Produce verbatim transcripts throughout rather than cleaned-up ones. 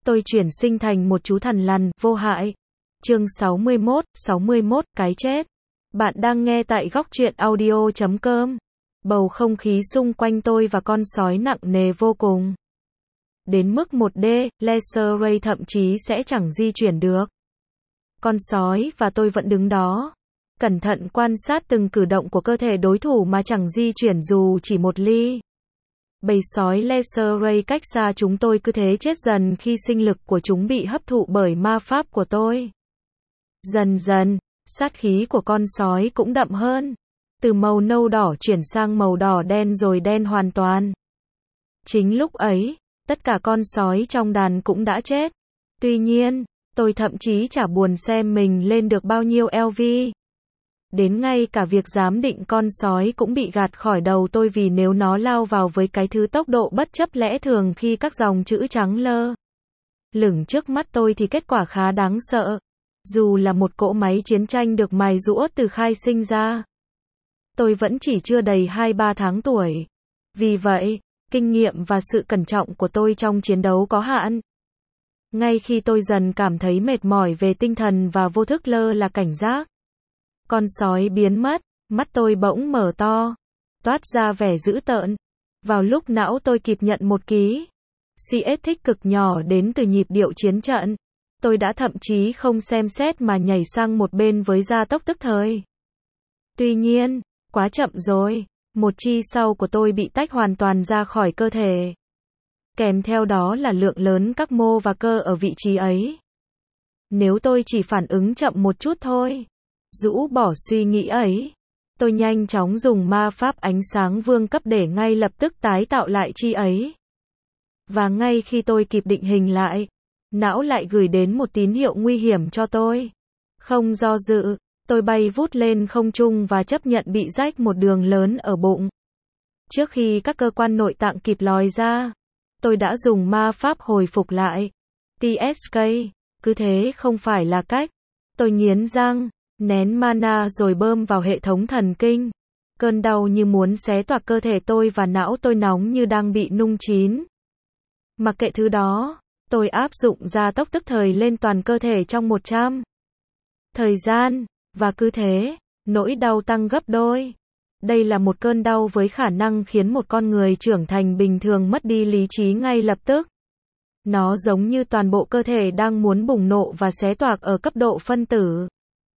tôi chuyển sinh thành một chú thằn lằn, vô hại. Chương sáu mươi mốt, sáu mươi mốt, cái chết. Bạn đang nghe tại góc truyện audio chấm com. Bầu không khí xung quanh tôi và con sói nặng nề vô cùng. Đến mức một D, laser ray thậm chí sẽ chẳng di chuyển được. Con sói và tôi vẫn đứng đó, cẩn thận quan sát từng cử động của cơ thể đối thủ mà chẳng di chuyển dù chỉ một ly. Bầy sói laser ray cách xa chúng tôi cứ thế chết dần khi sinh lực của chúng bị hấp thụ bởi ma pháp của tôi. Dần dần, sát khí của con sói cũng đậm hơn. Từ màu nâu đỏ chuyển sang màu đỏ đen rồi đen hoàn toàn. Chính lúc ấy, tất cả con sói trong đàn cũng đã chết. Tuy nhiên, tôi thậm chí chả buồn xem mình lên được bao nhiêu L V. Đến ngay cả việc giám định con sói cũng bị gạt khỏi đầu tôi vì nếu nó lao vào với cái thứ tốc độ bất chấp lẽ thường khi các dòng chữ trắng lơ lửng trước mắt tôi thì kết quả khá đáng sợ. Dù là một cỗ máy chiến tranh được mài giũa từ khai sinh ra, tôi vẫn chỉ chưa đầy hai ba tháng tuổi. Vì vậy, kinh nghiệm và sự cẩn trọng của tôi trong chiến đấu có hạn. Ngay khi tôi dần cảm thấy mệt mỏi về tinh thần và vô thức lơ là cảnh giác, con sói biến mất, mắt tôi bỗng mở to, toát ra vẻ dữ tợn. Vào lúc não tôi kịp nhận một ký cs thích cực nhỏ đến từ nhịp điệu chiến trận, tôi đã thậm chí không xem xét mà nhảy sang một bên với gia tốc tức thời. Tuy nhiên, quá chậm rồi, một chi sau của tôi bị tách hoàn toàn ra khỏi cơ thể. Kèm theo đó là lượng lớn các mô và cơ ở vị trí ấy. Nếu tôi chỉ phản ứng chậm một chút thôi, rũ bỏ suy nghĩ ấy, tôi nhanh chóng dùng ma pháp ánh sáng vương cấp để ngay lập tức tái tạo lại chi ấy. Và ngay khi tôi kịp định hình lại, não lại gửi đến một tín hiệu nguy hiểm cho tôi. Không do dự, tôi bay vút lên không trung và chấp nhận bị rách một đường lớn ở bụng. Trước khi các cơ quan nội tạng kịp lòi ra, tôi đã dùng ma pháp hồi phục lại. tê ét ca, cứ thế không phải là cách. Tôi nghiến răng, nén mana rồi bơm vào hệ thống thần kinh. Cơn đau như muốn xé toạc cơ thể tôi và não tôi nóng như đang bị nung chín. Mặc kệ thứ đó, tôi áp dụng gia tốc tức thời lên toàn cơ thể trong một trăm thời gian, và cứ thế, nỗi đau tăng gấp đôi. Đây là một cơn đau với khả năng khiến một con người trưởng thành bình thường mất đi lý trí ngay lập tức. Nó giống như toàn bộ cơ thể đang muốn bùng nổ và xé toạc ở cấp độ phân tử.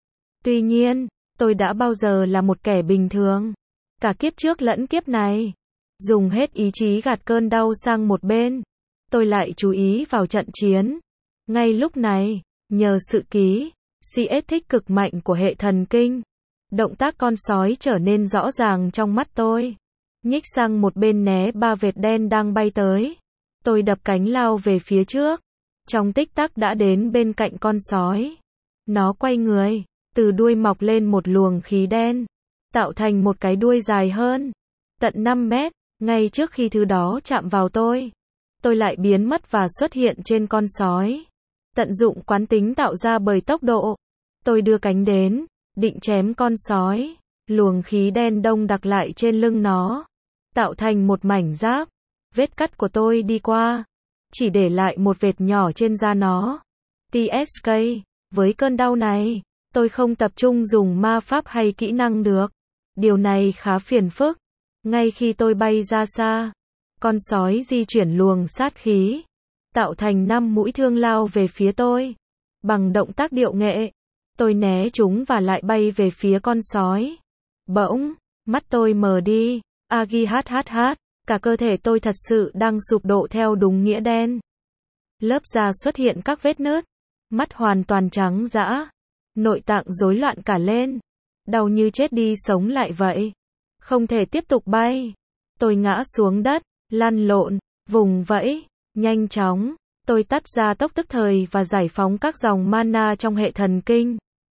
Tuy nhiên, tôi đã bao giờ là một kẻ bình thường, cả kiếp trước lẫn kiếp này. Dùng hết ý chí gạt cơn đau sang một bên, tôi lại chú ý vào trận chiến. Ngay lúc này, nhờ sự ký cs thích cực mạnh của hệ thần kinh, động tác con sói trở nên rõ ràng trong mắt tôi. Nhích sang một bên né ba vệt đen đang bay tới. Tôi đập cánh lao về phía trước. Trong tích tắc đã đến bên cạnh con sói. Nó quay người, từ đuôi mọc lên một luồng khí đen, tạo thành một cái đuôi dài hơn tận năm mét. Ngay trước khi thứ đó chạm vào tôi, tôi lại biến mất và xuất hiện trên con sói. Tận dụng quán tính tạo ra bởi tốc độ, tôi đưa cánh đến, định chém con sói. Luồng khí đen đông đặc lại trên lưng nó, tạo thành một mảnh giáp. Vết cắt của tôi đi qua, chỉ để lại một vệt nhỏ trên da nó. tê ét ca, với cơn đau này, tôi không tập trung dùng ma pháp hay kỹ năng được. Điều này khá phiền phức. Ngay khi tôi bay ra xa, con sói di chuyển luồng sát khí, tạo thành năm mũi thương lao về phía tôi. Bằng động tác điệu nghệ, tôi né chúng và lại bay về phía con sói. Bỗng, mắt tôi mờ đi. Agi hát hát hát, cả cơ thể tôi thật sự đang sụp đổ theo đúng nghĩa đen. Lớp da xuất hiện các vết nứt, mắt hoàn toàn trắng dã, nội tạng rối loạn cả lên. Đau như chết đi sống lại vậy. Không thể tiếp tục bay. Tôi ngã xuống đất, lăn lộn, vùng vẫy, nhanh chóng. Tôi tắt gia tốc tức thời và giải phóng các dòng mana trong hệ thần kinh.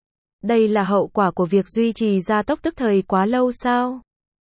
Đây là hậu quả của việc duy trì gia tốc tức thời quá lâu sao?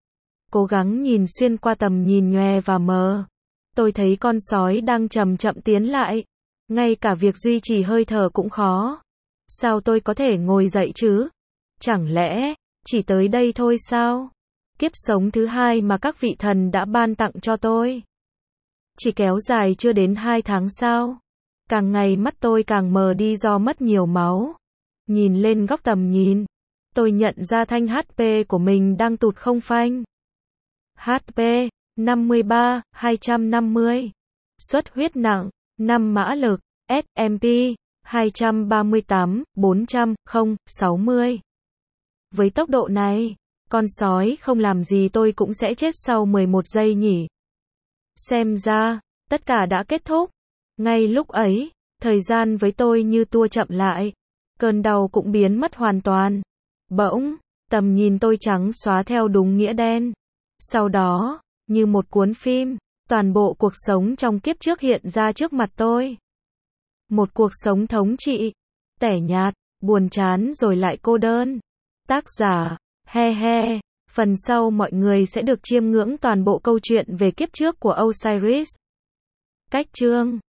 Cố gắng nhìn xuyên qua tầm nhìn nhòe và mờ. Tôi thấy con sói đang chậm chậm tiến lại. Ngay cả việc duy trì hơi thở cũng khó. Sao tôi có thể ngồi dậy chứ? Chẳng lẽ, chỉ tới đây thôi sao? Kiếp sống thứ hai mà các vị thần đã ban tặng cho tôi chỉ kéo dài chưa đến hai tháng sao? Càng ngày mắt tôi càng mờ đi do mất nhiều máu. Nhìn lên góc tầm nhìn, tôi nhận ra thanh hát pê của mình đang tụt không phanh. hát pê năm mươi ba, hai trăm năm mươi. Xuất huyết nặng, năm mã lực, ét em pê hai trăm ba mươi tám, bốn trăm, không, sáu mươi. Với tốc độ này, con sói không làm gì tôi cũng sẽ chết sau mười một giây nhỉ. Xem ra, tất cả đã kết thúc. Ngay lúc ấy, thời gian với tôi như tua chậm lại. Cơn đau cũng biến mất hoàn toàn. Bỗng, tầm nhìn tôi trắng xóa theo đúng nghĩa đen. Sau đó, như một cuốn phim, toàn bộ cuộc sống trong kiếp trước hiện ra trước mặt tôi. Một cuộc sống thống trị, tẻ nhạt, buồn chán rồi lại cô đơn. Tác giả, he he. Phần sau mọi người sẽ được chiêm ngưỡng toàn bộ câu chuyện về kiếp trước của Osiris. Cách chương